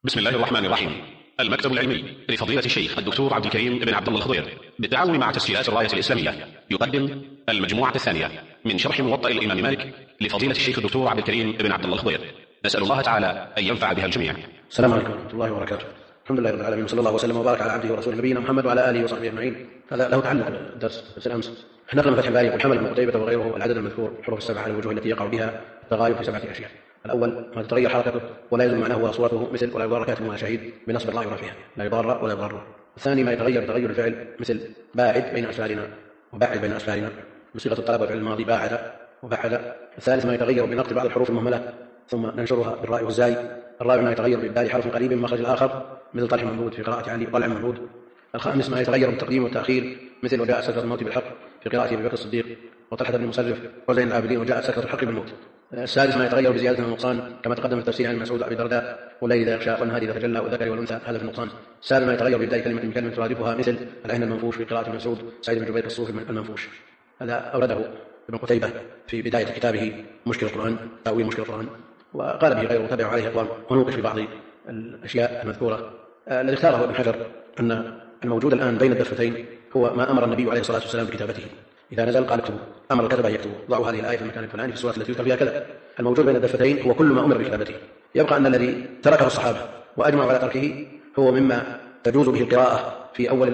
بسم الله الرحمن الرحيم. المكتب العلمي لفضيلة الشيخ الدكتور عبد الكريم بن عبد الله الخضير بالتعاون مع تسجيلات الراية الإسلامية يقدم المجموعة الثانية من شرح موطأ الإمام مالك لفضيلة الشيخ الدكتور عبد الكريم بن عبد الله الخضير. نسأل الله تعالى أن ينفع بها الجميع. السلام عليكم ورحمة الله وبركاته. الحمد لله رب العالمين، وصلى الله وسلم وبارك على عبده ورسوله نبينا محمد وعلى آله وصحبه أجمعين. هذا له تعلق درس الأمس. نقل من فتح الباري والحمل بن قتيبة وغيره العدد المذكور الحروف السبعة على الوجوه التي يقع بها التغاير في 7 أشياء. الأول ما تتغير حركته ولا يلزم معناه وصورته، مثل ولا يضار كاتب ولا شهيد بنصب الله يرى فيها، لا يضار ولا يضر. الثاني ما يتغير بتغير الفعل، مثل باعد بين أسفارنا وباعد بين أسفارنا بصيغة الطلب والفعل الماضي باعد وبعد. الثالث ما يتغير بنقط بعض الحروف المهملة ثم ننشرها بالراء والزاي. الرابع ما يتغير بإبدال حرف قريب من مخرج الآخر، مثل طلح ممدود في قراءة علي وطلع ممدود. الخامس ما يتغير بالتقديم والتأخير، مثل وجاءت سكرة الموت بالحق في قراءة أبي بكر الصديق وطلحة بن المصرف وزين العابدين وجاءت سكرة الحق بالموت. السادس ما يتغير بزيادة النقصان، كما تقدم في التفسير عن مسعود وأبي الدرداء والليل إذا يغشى والنهار إذا تجلى والذكر والأنثى، هذا في النقصان. السابع ما يتغير بإبدال كلمة بكلمة ترادفها، مثل العين المنفوش في قراءة مسعود سعيد بن جبير الصوفي المنفوش. هذا أورده ابن قتيبة في بداية كتابه مشكل القرآن، تأويل مشكل القرآن، وقال به غيره وتابع عليه أقوام ونوقش في بعض الأشياء المذكورة. الذي اختاره ابن حجر أن الموجود الآن بين الدفتين هو ما أمر النبي عليه الصلاة والسلام بكتابته. إذا نزل قال اكتبوا، أمر الكتبة أن يكتبوا، ضعوا هذه الآية في المكان الفلاني في السورة التي يذكر فيها كذا. الموجود بين الدفتين هو كل ما أمر بكتابته. يبقى أن الذي تركه الصحابة وأجمعوا على تركه هو مما تجوز به القراءة في أول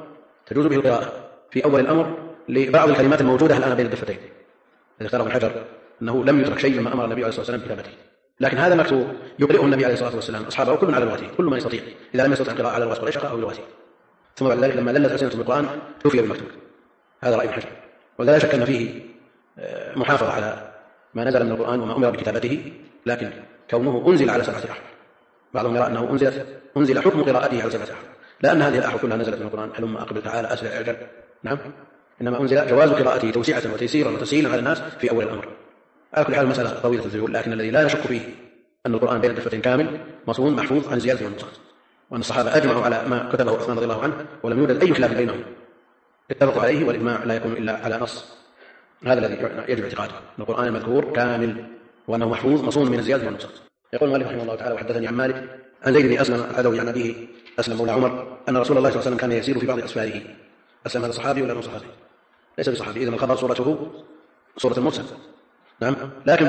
الأمر لبعض الكلمات الموجودة الآن بين الدفتين. الذي اختاره ابن حجر أنه لم يترك شيء مما أمر النبي عليه الصلاة والسلام بكتابته، لكن هذا مكتوب يقرئه النبي عليه الصلاة والسلام أصحابه كل على لغته، كل من يستطيع. إذا لم يستطع القراءة على لغة قريش قرأه بلغته، ثم بعد ذلك لما للت ألسنتهم بالقرآن توفي بالمكتوب. هذا رأي ابن حجر، ولا شك أن فيه محافظة على ما نزل من القرآن وما أمر بكتابته، لكن كونه أنزل على 7 أحرف. بعضهم يرى أنه أنزل حكم قراءته على 7 أحرف، لأن هذه الأحرف كلها نزلت من القرآن، هلم أقبل تعالى أسرع أعجل. نعم، إنما أنزل جواز قراءته توسعة وتيسيرا وتسهيلا على الناس في أول الأمر. على كل حال المسألة طويلة الذيول، لكن الذي لا نشك فيه أن القرآن بين الدفتين كامل مصون محفوظ عن زيادة والنقصان، وأن الصحابة أجمعوا على ما كتبه عثمان رضي الله عنه ولم يوجد أي خلاف بينهم، اتفقوا عليه، والإجماع لا يكون إلا على نص. هذا الذي يجب اعتقاده، أن القرآن المذكور كامل وأنه محفوظ مصون من الزيادة والنقصان. يقول المؤلف رحمه الله تعالى: وحدثني عن مالك عن زيد بن أسلم العدوي عن أبيه أسلم مولى عمر أن رسول الله صلى الله عليه وسلم كان يسير في بعض أسفاره. أسلم هذا صحابي ولا مو صحابي؟ ليس بصحابي، إذن الخبر صورته صورة المرسل. نعم، لكن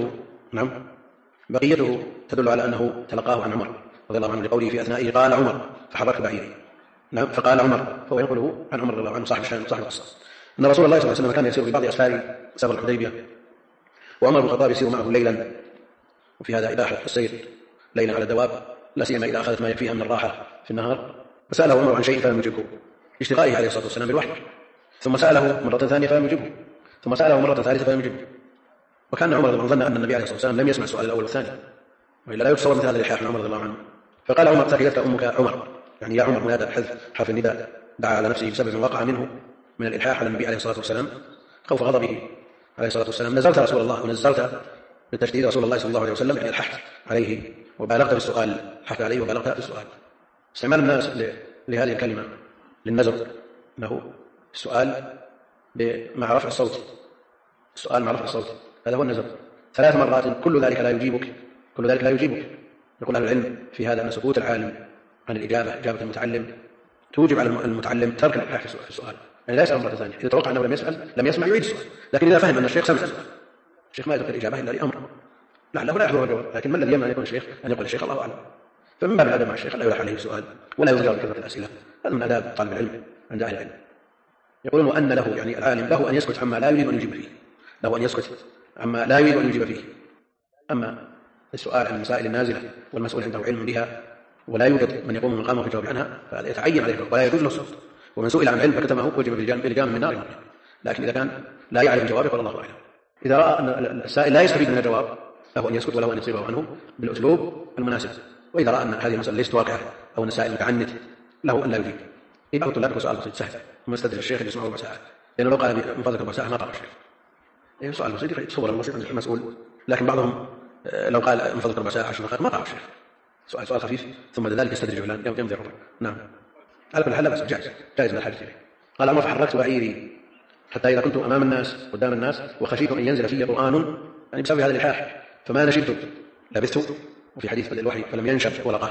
بقيته تدل على أنه تلقاه عن عمر رضي الله عنه، لقوله في أثنائه قال عمر فحرك بعيري. نعم، فقال عمر، فهو ينقله عن عمر رضي الله عنه صاحب الشأن صاحب القصة، أن رسول الله صلى الله عليه وسلم كان يسير في بعض أسفاره سفر الحديبية، وعمر بن الخطاب يسير معه ليلا، وفي هذا إباحة السير ليلا على الدواب، لا سيما إذا أخذت ما يكفيها من الراحة في النهار. فسأله عمر عن شيء فلم يجبه اشتغائه عليه الصلاة والسلام بالوحي، ثم سأله مرة ثانية فلم يجبه، ثم سأله مرة ثالثة فلم يجبه. وكان عمر رضي الله عنه ظن أن النبي عليه الصلاة والسلام لم يسمع السؤال الأول والثاني، وإلا لا يتصور مثل هذا الإلحاح من عمر رضي الله عنه. فقال عمر: ثكلتك أمك عمر، يعني يا عمر، منادى حذف حرف النداء، دعا على نفسه بسبب وقع منه من الإلحاح على النبي عليه الصلاة والسلام خوف غضبه عليه الصلاة والسلام. نزلت رسول الله، ونزلت بالتشديد رسول الله صلى الله عليه وسلم، يعني الحث عليه، وبالغت في السؤال، حث عليه وبالغت في السؤال. استعمال الناس لهذه الكلمة للنزر له السؤال مع رفع الصوت، السؤال مع رفع الصوت، هذا هو النزر 3 مرات، كل ذلك لا يجيبك. يقول أهل العلم في هذا أن سكوت العالم عن الإجابة، إجابة المتعلم، توجب على المتعلم ترك الإلحاح في السؤال، يعني لا يسأل مرة ثانية. إذا توقع أنه لم يسمع يعيد السؤال، لكن إذا فهم أن الشيخ سمع السؤال، الشيخ ما يترك الإجابة إلا لأمر لعله لا يحضر الجواب، لكن ما الذي يمنع أن يكون الشيخ أن يقول الشيخ الله أعلم؟ فمن باب الأدب مع الشيخ لا يلح عليه السؤال ولا يزجر بكثرة الأسئلة، هذا من آداب طالب العلم عند أهل العلم. يقولون: وأن له، يعني العالم، له أن يسكت عما لا يريد أن يجيب فيه، أما السؤال عن المسائل النازلة والمسؤول عنده علم بها ولا يوجد من يقوم من مقامه في الجواب عنها، فهذا يتعين عليه ولا يجوز له السكوت. ومن سئل عن علم فكتمه وجب بلجام من نار، لكن إذا كان لا يعرف الجواب فالله أعلم. إذا رأى أن السائل لا يستفيد من الجواب له أن يسكت، وله أن يصيبه عنه بالأسلوب المناسب. وإذا رأى أن هذه المسألة ليست واقعة أو أن السائل متعنت له أن لا يجيب. إذا قلت لك سؤال بسيط سهل، ثم يستدرج الشيخ اللي يسمعه 4 ساعات، لأنه لو قال من فضلك 4 ساعات ما قرأ الشيخ. سؤال بسيط يتصور البسيط المسؤول، لكن بعضهم لو قال من فضلك 4 ساعات 10 دقائق ما قرأ الشيخ. سؤال خفيف ثم ذلك يستدرج فلان يمضي ربع. نعم، على كل حال لا بأس، جائز من الحاجة إليه. قال عمر: فحركت بعيري حتى إذا كنت أمام الناس قدام الناس وخشيت أن ينزل في قرآن، يعني بسبب هذا الإلحاح، فما نشبت لبثت، وفي حديث بدء الوحي فلم ينشب ولا قال.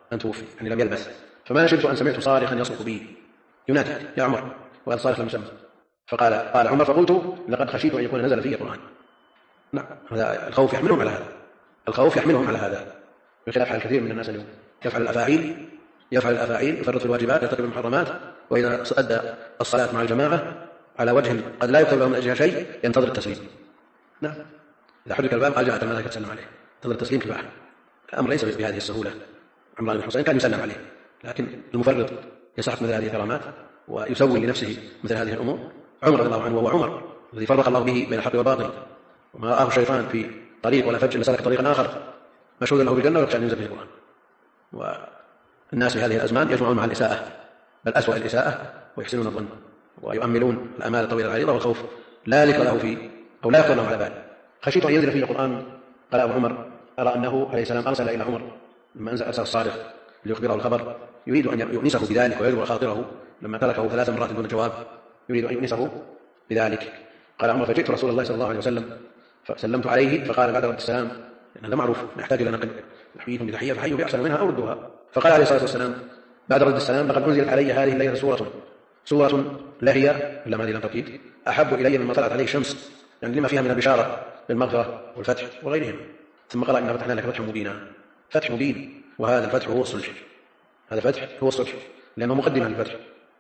أن توفي، يعني لم يلبث. فما شئت أن سمعت صارخا يصرخ بي ينادي يا عمر، وهذا صارخ لم يسمى. قال عمر فقلت لقد خشيت أن يكون نزل في قرآن. نعم، هذا الخوف يحملهم على هذا، الخوف يحملهم على هذا، بخلاف حال الكثير من الناس اليوم يفعل الأفاعيل، يفرط في الواجبات، يرتكب المحرمات، وإذا أدى الصلاة مع الجماعة على وجه قد لا يكتب له من أجلها شيء ينتظر التسليم. نعم، إذا حرك الباب قد جاءت الملائكة تسلم عليه، تنتظر التسليم كفاح. الأمر ليس بهذه السهولة. عمران بن حسين كان يسلم عليه، لكن المفرط يسحق مثل هذه الكرامات ويسوي لنفسه مثل هذه الأمور. عمر رضي الله عنه وهو عمر الذي فرق الله به بين الحق والباطل، وما رآه الشيطان في طريق ولا فج لسلك طريقا آخر، مشهود له بالجنة ويخشى أن ينزل به القرآن. والناس في هذه الأزمان يجمعون مع الإساءة، بل أسوأ الإساءة، ويحسنون الظن ويؤملون الأمال الطويلة العريضة، والخوف لا ذكر له فيه أو لا يخطر لهم على بال. خشيت أن ينزل فيه القرآن. قال أبو عمر أرى أنه عليه السلام أرسل إلى عمر لما أرسل الصادق ليخبره الخبر، يريد أن يؤنسه بذلك ويجبر خاطره لما تركه 3 مرات دون جواب، يريد أن يؤنسه بذلك. قال عمر فجئت رسول الله صلى الله عليه وسلم فسلمت عليه، فقال بعد رد السلام، لأن هذا معروف يحتاج إلى نقل، نحييكم بتحية فحيوا بأحسن منها أو ردوها. فقال عليه الصلاة والسلام بعد رد السلام لقد أنزلت علي هذه الليلة سورة لا هي إلا ما هذه لم تقيد أحب إلي مما طلعت عليه الشمس، يعني لما فيها من البشارة بالمغفرة والفتح وغيرهم. ثم قال إنا فتحنا لك فتحا مبينا، فتح مبين، وهذا الفتح هو الصلح، هذا الفتح هو الصلح، لأنه مقدمة للفتح،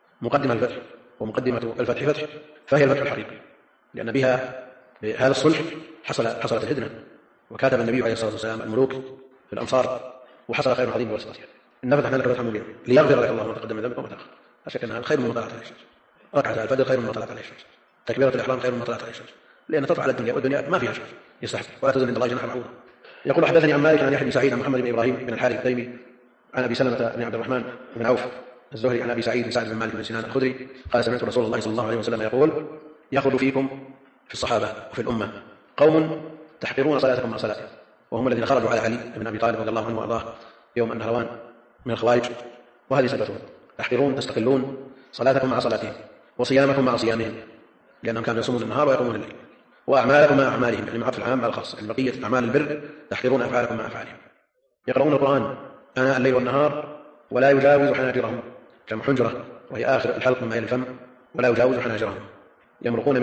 ومقدمة الفتح فتح، فهي الفتح الحقيقي، لأن بها هذا الصلح حصلت الهدنة، وكاتب النبي عليه الصلاة والسلام الملوك في الأمصار، وحصل خير عظيم بواسطتها. إنا فتحنا لك فتحا مبينا ليغفر لك الله ما تقدم من ذنبك وما تأخر. لا شك أنها خير مما طلعت عليه الشمس، ركعة الفجر خير مما طلعت عليه الشمس، تكبيرة الإحرام خير مما طلعت عليه الشمس، لأن تطلع على الدنيا، والدنيا ما فيها شيء يستحق، ولا تزن عند الله جناح بعوضة. يقول حدثني عن مالك عن يحيى بن سعيد عن محمد بن إبراهيم بن الحارث التيمي عن أبي سلمة بن عبد الرحمن بن عوف الزهري عن أبي سعيد بن سعد بن مالك بن سنان الخدري قال سمعت رسول الله صلى الله عليه وسلم يقول يخرج فيكم في الصحابة وفي الأمة قوم تحقرون صلاتكم مع صلاتهم، وهم الذين خرجوا على علي بن أبي طالب رضي الله عنه وأرضاه يوم النهروان من الخوارج، وهذه صفتهم، تحقرون تستقلون صلاتكم مع صلاتهم، وصيامكم مع صيامهم، لأنهم كانوا يصومون النهار ويقومون الليل، وأعمالكم مع أعمالهم، يعني معطف العام على الخاص، يعني بقية أعمال البر تحقرون أفعالكم مع أفعالهم. يقرؤون القرآن آناء الليل والنهار ولا يجاوز حناجرهم، كما حنجرة وهي آخر الحلق مما يلي الفم، ولا يجاوز حناجرهم. يمرقون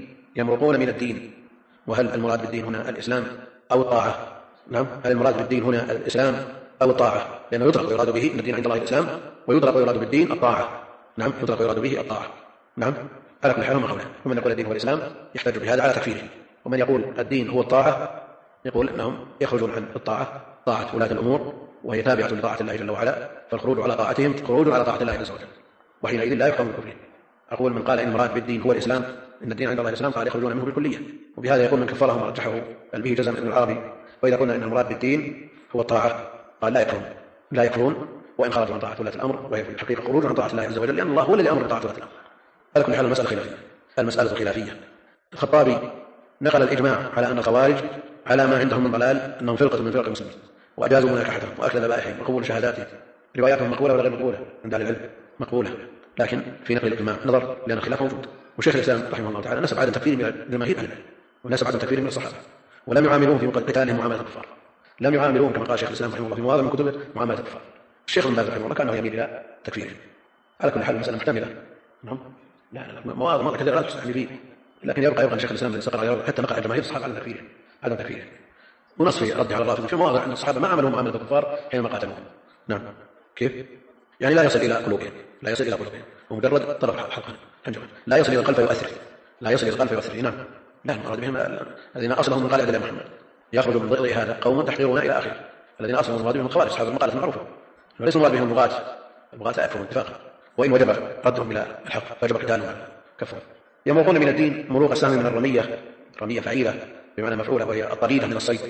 من الدين. وهل المراد بالدين هنا الإسلام أو الطاعة؟ نعم، هل المراد بالدين هنا الإسلام أو الطاعة؟ لأنه يطلق ويراد به أن الدين عند الله الإسلام، ويطلق ويراد بالدين الطاعة. نعم، يطلق ويراد به الطاعة. نعم، على كل حال هم قولان، ومن يقول الدين هو الإسلام يحتج بهذا على تكفيره، ومن يقول الدين هو الطاعة يقول أنهم يخرجون عن الطاعة، طاعة ولاة الأمور وهي تابعة لطاعة الله جل وعلا، فالخروج على طاعتهم خروج على طاعة الله عز وجل، وحينئذ لا يحكم بكفرهم. أقول من قال إن المراد بالدين هو الإسلام، إن الدين عند الله الإسلام، قال يخرجون منه بالكلية، وبهذا يقول من كفرهم ورجحه به جزم ابن العربي. وإذا قلنا إن المراد بالدين هو الطاعة قال لا يكفرون وإن خرجوا عن طاعة ولاة الأمر، وهي في الحقيقة خروج عن طاعة الله عز وجل، لأن الله هو الذي أمر بطاعة ولاة الأمر. على كل حال المسألة خلافية. الخطابي نقل الإجماع على أن الخوارج على ما عندهم من ضلال أنهم فرقة من فرق المسلمين، وأجازوا مناكحتهم وأكل ذبائحهم وقبول شهاداتهم. رواياتهم مقبولة ولا غير مقبولة؟ عند أهل العلم مقبولة، لكن في نقل الإجماع نظر، لأن الخلاف موجود. وشيخ الإسلام رحمه الله تعالى نسب عدم تكفير من جماهير أهل العلم، ونسب عدم تكفير من الصحابة، ولم يعاملوهم في قتالهم معاملة الكفار، لم يعاملوهم كما قال شيخ الإسلام رحمه الله في مواضع من كتبه معاملة الكفار. الشيخ ابن باز رحمه الله كانه يميل إلى تكفيرهم. على كل حال المسألة محتملة. نعم، لا مواضع كثيرة لا تستحمل فيه، لكن يبقى شيخ الإسلام الذي استقر حتى نقع جماهير الصحابة على تكفيرهم، عدم تكفيرهم، ونص في رد على الرافضة في مواضع أن الصحابة ما عملوا معاملة الكفار حينما قاتلوهم. نعم، كيف؟ يعني لا يصل إلى قلوبهم، ومجرد طرف حلقا حنجرا، لا يصل إلى القلب فيؤثر. نعم، لا المراد بهم الذين أصلهم من قال إلى محمد يخرج من ضئض هذا قوم تحقرون إلى آخره، الذين أصلهم المراد بهم الخوارج أصحاب المقالة المعروفة، وليس المراد بهم البغاة لا يكفرون اتفاقا، وإن وجب ردهم إلى الحق فوجب قتالهم على كفر. يمرقون من الدين مروق السهم من رمية فعيلة بمعنى مفعولة، وهي الطريدة من الصيد،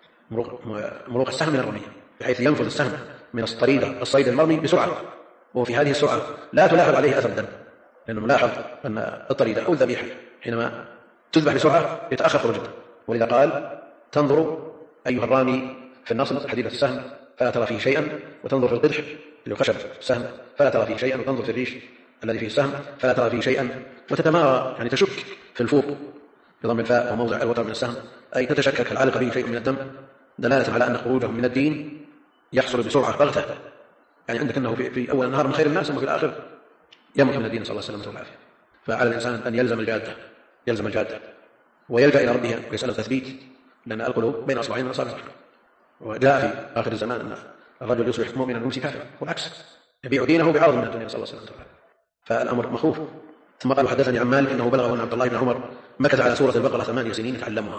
مروق السهم من الرمية، بحيث ينفذ السهم من الطريدة الصيد المرمي بسرعة، وفي هذه السرعة لا تلاحظ عليه أثر الدم، لأنه ملاحظ أن الطريدة أو الذبيحة حينما تذبح بسرعة يتأخر خروج الدم، ولذا قال تنظر أيها الرامي في النصل حديدة السهم فلا ترى فيه شيئا، وتنظر في القدح اللي خشب السهم فلا ترى فيه شيئا، وتنظر في الريش الذي فيه السهم فلا ترى فيه شيئا، وتتمارى يعني تشك في الفوق بضم الفاء وموضع الوتر من السهم، أي تتشكك هل علق به شيء من الدم، دلالة على أن خروجهم من الدين يحصل بسرعة بغتة يعني عندك أنه في أول النهار من خير الناس ثم في الآخر يموت من الدين، صلى الله عليه وسلم والعافية. فعلى الإنسان أن يلزم الجادة ويلجأ إلى ربه ويسأل التثبيت، لأن القلوب بين أصبعين من أصابع الرحمن. وجاء في آخر الزمان أن الرجل يصبح مؤمنا ويمسي كافرا، والعكس، يبيع دينه بعرض من الدنيا، صلى الله عليه وسلم. فالأمر مخوف. ثم قال: حدثني عن مالك أنه بلغه أن عبد الله بن عمر مكث على سورة البقرة 8 سنين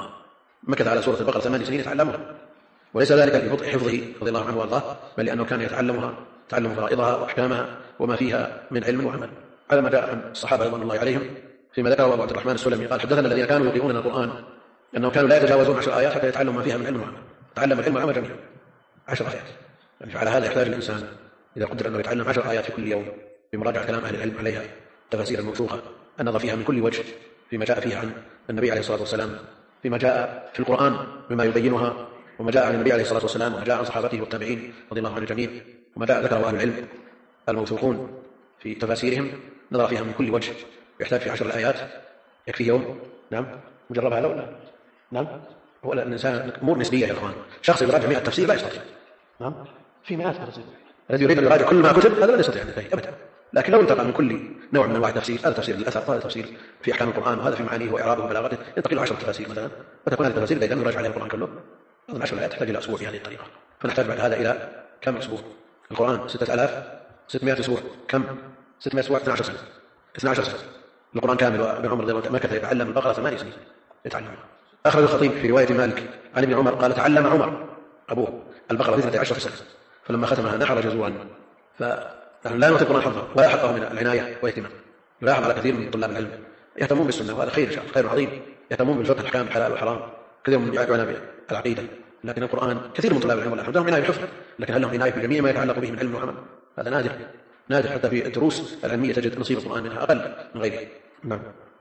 يتعلمها، وليس ذلك لبطء حفظه رضي الله عنه وارضاه، بل لأنه كان تعلم فرائضها وأحكامها وما فيها من علم وعمل، على ما جاء عن الصحابة رضوان الله عليهم فيما ذكره أبو عبد الرحمن السلمي قال: حدثنا الذين كانوا يقرؤون القرآن أنهم كانوا لا يتجاوزون 10 آيات حتى يتعلموا ما فيها من علم وعمل. تعلم العلم والعمل جميعا 10 آيات. يعني فعلى هذا يحتاج الإنسان إذا قدر أنه يتعلم 10 آيات في كل يوم بمراجعة كلام أهل العلم عليها، تفاسير الموثوقة، النظر فيها من كل وجه فيما جاء فيها عن النبي عليه الصلاة والسلام، فيما جاء في القرآن بما يبينها، وما جاء عن النبي عليه الصلاة والسلام، وما جاء عن صحابته والتابعين رضي الله عن الجميع، وما جاء ذكره أهل العلم الموثوقون في تفاسيرهم، نظر فيها من كل وجه. يحتاج في 10 آيات يكفي يوم. نعم، مجربها لو لا. نعم، هو الإنسان أمور نسبية يا إخوان. شخص يراجع 100 تفسير لا يستطيع. نعم، في مئات التفسير. الذي يريد أن يراجع كل ما كتب هذا لا يستطيع أن ينتهي أبدا. لكن لو انتقل من كل نوع من انواع التفسير، هذا تفسير للأثر، هذا تفسير في أحكام القرآن، وهذا في معانيه وإعرابه وبلاغته، ينتقل 10 تفاسير مثلا، وتكون هذه التفاسير إذا يراجع عليها القرآن كله. أظن 10 آيات تحتاج إلى أسبوع في هذه الطريقة. فنحتاج بعد هذا إلى كم أسبوع؟ القرآن 6600 سورة، كم؟ 600 سورة، 12 سنة. القرآن كامل. وابن عمر رضي الله عنه مكث يتعلم البقرة 8 سنين يتعلمها. أخرج الخطيب في رواية مالك عن ابن عمر قال: تعلم عمر أبوه البقرة 12 سنة، فلما ختمها نحر جزوعا. فنحن لا نعطي القرآن حفظه ولا حقه من العناية والاهتمام. يلاحظ على كثير من طلاب العلم يهتمون بالسنة، وهذا خير، خير عظيم، يهتمون بالفقه، الأحكام، الحلال والحرام، كثير من يعنى بالعقيدة. لكن القرآن كثير من طلاب العلم والله عندهم عناية بالحفظ، لكن هل لهم عناية بجميع ما يتعلق به من علم وعمل؟ هذا نادر. حتى في الدروس العلمية تجد نصيب القرآن منها أقل من غيره. نعم.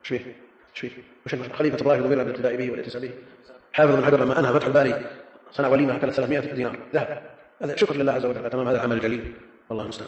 وش خليفة الله ضمير بالابتداء به والاتساع به. حافظ بن حجر لما أنهى فتح الباري صنع وليمة أكلت 300 دينار ذهب. هذا شكر لله عز وجل تمام هذا العمل الجليل، والله المستعان.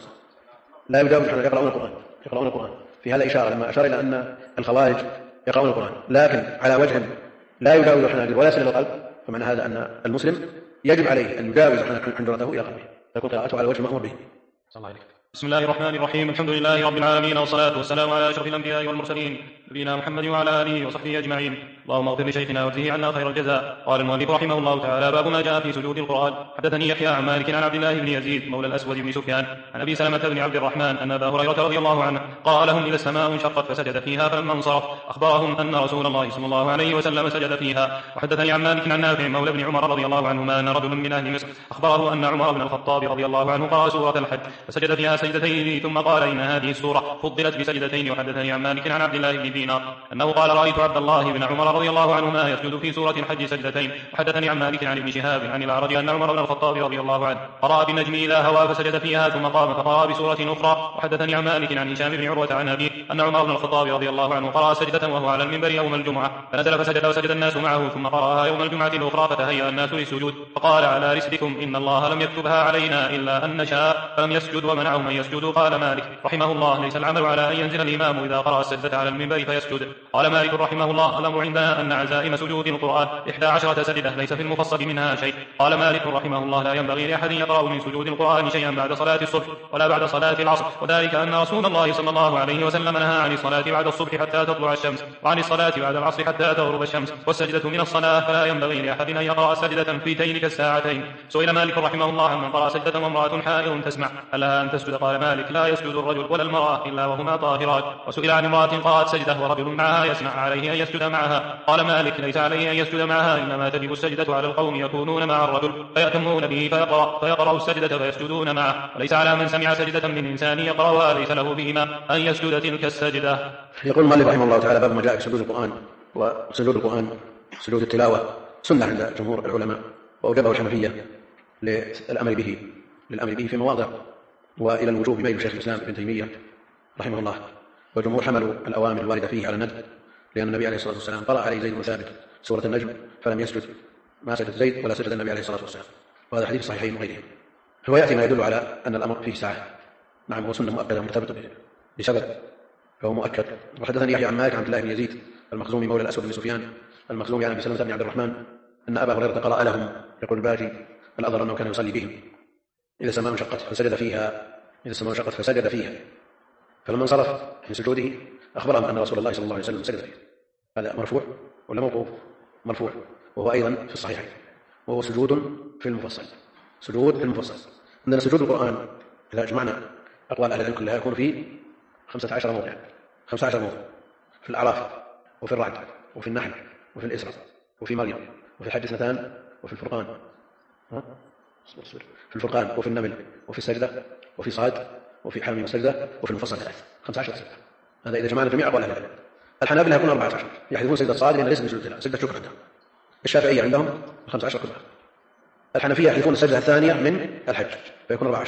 لا يجاوز نحن يقرؤون القرآن. في هذا إشارة لما أشار إلى أن الخوارج يقرؤون القرآن لكن على وجه لا يجاوز الحناجر ولا يصل إلى القلب، فمعنى هذا أن المسلم يجب عليه أن يجاوز حنجرته إلى قلبه، تكون قراءته على وجه المأمور به. صلى الله عليه وسلم. بسم الله الرحمن الرحيم. الحمد لله رب العالمين، والصلاة والسلام على أشرف الأنبياء والمرسلين، نبينا محمد وعلى آله وصحبه أجمعين. اللهم اغفر لشيخنا واجزه عنا خير الجزاء. قال المؤلف رحمه الله تعالى: باب ما جاء في سجود القرآن. حدثني يحيى عن مالك عن عبد الله بن يزيد مولى الأسود بن سفيان عن أبي سلمة بن عبد الرحمن أن أبا هريرة رضي الله عنه قال لهم: إذا السماء انشقت فسجد فيها، فلما انصرف أخبرهم أن رسول الله صلى الله عليه وسلم سجد فيها. وحدثني عن مالك عن نافع مولى بن عمر رضي الله عنهما أن رجلا من أهل مصر أخبره أن عمر بن الخطاب رضي الله عنه قرأ سورة الحج فسجد فيها سجدتين، ثم قال: إن هذه السورة فضلت بسجدتين. وحدثني عن مالك عن عبد الله بن دينار أنه قال: رأيت عبد الله بن عمر رضي الله عنهما يسجد في سورة الحج سجدتين. وحدثني عن مالك عن ابن شهاب عن الأعرج أن عمر بن الخطاب رضي الله عنه قرأ بالنجم إذا هوى فسجد فيها، ثم قام فقرأ بسورة أخرى. وحدثني عن مالك عن هشام بن عروة عن أبيه أن عمر بن الخطاب رضي الله عنه قرأ سجدة وهو على المنبر يوم الجمعة، فنزل فسجد وسجد الناس معه، ثم قرأها يوم الجمعة الأخرى فتهيأ الناس للسجود، فقال: على رسلكم، إن الله لم يكتبها علينا إلا أن نشاء، فلم يسجد ومنعهم أن يسجدوا. قال مالك رحمه الله: ليس العمل على أن ينزل الإمام إذا قرأ السجدة على المنبر فيسجد. قال مالك رحمه الله: الأمر عندنا أن عزائم سجود القرآن 11 سجدة ليس في المفصل منها شيء. قال مالك رحمه الله: لا ينبغي لأحد يقرأ من سجود القرآن شيئا بعد صلاة الصبح ولا بعد صلاة العصر، وذلك أن رسول الله صلى الله عليه وسلم نهى عن الصلاة بعد الصبح حتى تطلع الشمس، وعن الصلاة بعد العصر حتى تغرب الشمس، والسجدة من الصلاة، فلا ينبغي لأحد أن يقرأ سجدة في تلك الساعتين. سئل مالك رحمه الله عمن قرأ سجدة وامرأة حائض تسمع ألا أن تسجد؟ قال مالك: لا يسجد الرجل ولا المرأة إلا وهما طاهرات. وسئل عن امرأة قرأت سجدة ورجل معها يسمع عليه أن يسجد معها؟ قال مالك: ليس عليه أن يسجد معها، إنما تجب السجدة على القوم يكونون مع الرجل فيأتمون به فيقرأ السجدة فيسجدون معه، وليس على من سمع سجدة من إنسان يقرأها ليس له بهما أن يسجد تلك السجدة. يقول مالك رحمه الله تعالى: باب ما جاء في سجود القرآن. وسجود القرآن سجود التلاوة سنة عند جمهور العلماء، وأوجبه الحنفية للأمر به في مواضع، وإلى الوجوب ميل شيخ الإسلام ابن تيمية رحمه الله. والجمهور حملوا الأوامر الواردة فيه على الندب، لأن النبي عليه الصلاة والسلام قرأ عليه زيد بن ثابت سورة النجم فلم يسجد، ما سجد زيد ولا سجد النبي عليه الصلاة والسلام، وهذا حديث صحيحين وغيرهم. هو يأتي ما يدل على أن الأمر فيه ساعة. نعم، هو سنة مؤكدة مرتبطة بسبب، فهو مؤكد. وحدثني يحيى عن مالك عن عبد الله بن يزيد المخزومي مولى الأسود بن سفيان المخزومي عن أبي سلمة بن عبد الرحمن أن أبا هريرة قرأ لهم، يقول الباجي الأظهر أنه كان يصلي بهم، إذا السماء انشقت فسجد فيها، إذا السماء انشقت فسجد فيها، فلما انصرف من سجوده أخبرهم أن رسول الله صلى الله عليه وسلم سجد فيه. هذا مرفوع ولا موقوف؟ مرفوع، وهو أيضا في الصحيحين، وهو سجود في المفصل. سجود في المفصل. عندنا سجود القرآن إذا أجمعنا أقوال أهل العلم كلها يكون في 15 موضع، 15 موضع، في الأعراف وفي الرعد وفي النحل وفي الإسراء وفي مريم وفي الحج 2 وفي الفرقان، في الفرقان وفي النمل وفي السجدة وفي صاد وفي حامي وسجدة وفي المفصل 3، 15 سجدة. هذا إذا جمعنا جميع أقوال أهل العلم. الحنابلة يكون 14، يحذفون سجدة صاد لأن ليس من سجود التلاوة، سجدة شكر عندهم. الشافعية عندهم 15 كلها. الحنفية يحذفون السجدة الثانية من الحج فيكون 14.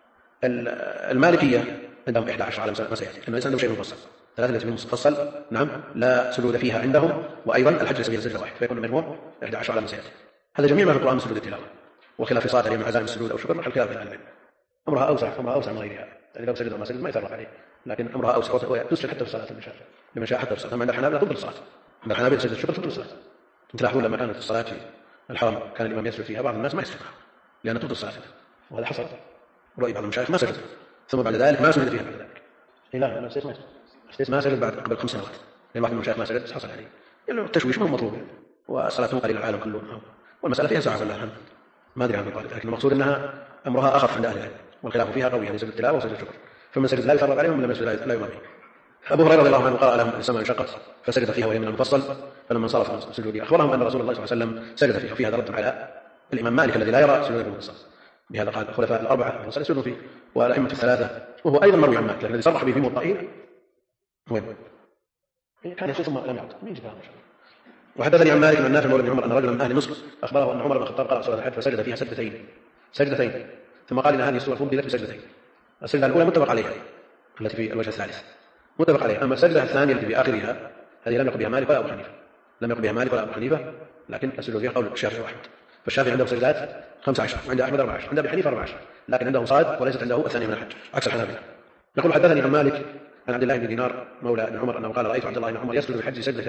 المالكية عندهم 11 على ما سيأتي، لأنه ليس عندهم شيء مفصل. 3 التي مفصل نعم لا سجود فيها عندهم، وأيضا الحج ليس فيها سجدة واحد فيكون المجموع 11 على ما سيأتي. هذا جميع ما في القرآن من سجود التلاوة، وخلاف في صلاة اليوم عزائم السجود أو شكر محل خلاف بين العلم. أمرها أوسع من غيرها، يعني لو سجد أو ما سجد ما يترف عليه، لكن أمرها أوسع وتسجد حتى في الصلاة لمن شاء حتى في الصلاة. عند الحنابلة تبطل الصلاة، عند الحنابلة سجد الشكر تبطل الصلاة. تلاحظون لما كانت الصلاة في الحرم كان الإمام يسجد فيها، بعض الناس ما يسجد لأن تبطل الصلاة، وهذا حصل. رأي بعض المشايخ ما سجد، ثم بعد ذلك ما سجد فيها بعد ذلك. لا أنا ما سجد بعد قبل 5 سنوات، لأن بعض المشايخ ما سجد حصل عليه، لأنه التشويش ما هو مطلوب، والصلاة تنقل إلى العالم كله، والمسألة فيها ساعة بالله ما أدري عن الطالب، لكن المقصود أنها أمرها أخف عند أهل العلم، والخلاف فيها قوي، يعني سجد التلاوة وسجد الشكر. فمن سجد لا يفرق عليهم، ومن لم يسجد لا يمر به. أبو هريرة رضي الله عنه قرأ لهم السماء انشقت فسجد فيها وهي من المفصل، فلما انصرف من سجوده أخبرهم أن رسول الله صلى الله عليه وسلم سجد فيها. وفي هذا رد على الإمام مالك الذي لا يرى سجود المفصل، بهذا قال الخلفاء الأربعة المفصل يسجدون فيه، والأئمة 3، وهو أيضا مروي عن مالك الذي صرح به في موطئه. وين كان يسجد ثم لم يعد مين جبهه. وحدثني عن مالك بن نافع مولى بن عمر أن رجلا من أهل مصر أخبره أن عمر بن الخطاب قرأ سورة الحج فسجد فيها سجدتين، ثم قال إن هذه السورة فضلت بسجدتين. السجدة الأولى متفق عليها التي في الوجه الثالث متفق عليها، أما السجدة الثانية التي في آخرها هذه لم يقل بها مالك ولا أبو حنيفة، لكن السجود فيها قول الشافعي وأحمد. فالشافعي عنده سجدات 15 وعند أحمد 14 وعند أبي حنيفة 14، لكن عنده صاد وليست عنده الثانية من الحج عكس الحنابلة. يقول حدثني عن مالك عن عبد الله بن دينار مولى ابن عمر أنه قال رأيت عبد الله بن عمر يسجد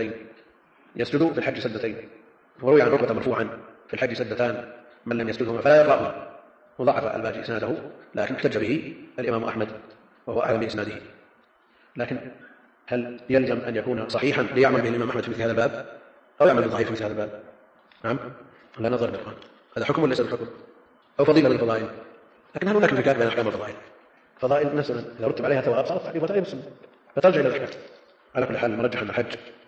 في الحج سجدتين، وروي عن عقبة مرفوعا في الحج سجدتان من لم يسجدهما فلا يقرأهما، وضعف الباجي إسناده، لكن احتج به الإمام أحمد وهو أعلم بإسناده. لكن هل يلزم أن يكون صحيحا ليعمل به الإمام أحمد في مثل هذا الباب، أو يعمل بالضعيف في مثل هذا الباب؟ نعم لا نظر بالقرآن، هذا حكم وليس بحكم، أو فضيلة للفضائل. لكن هل هناك انفكاك بين أحكام الفضائل؟ فضائل مثلا إذا رتب عليها ثواب صارت تعقيب وتعقيب السنة فترجع إلى الأحكام. على كل حال مرجح أن الحج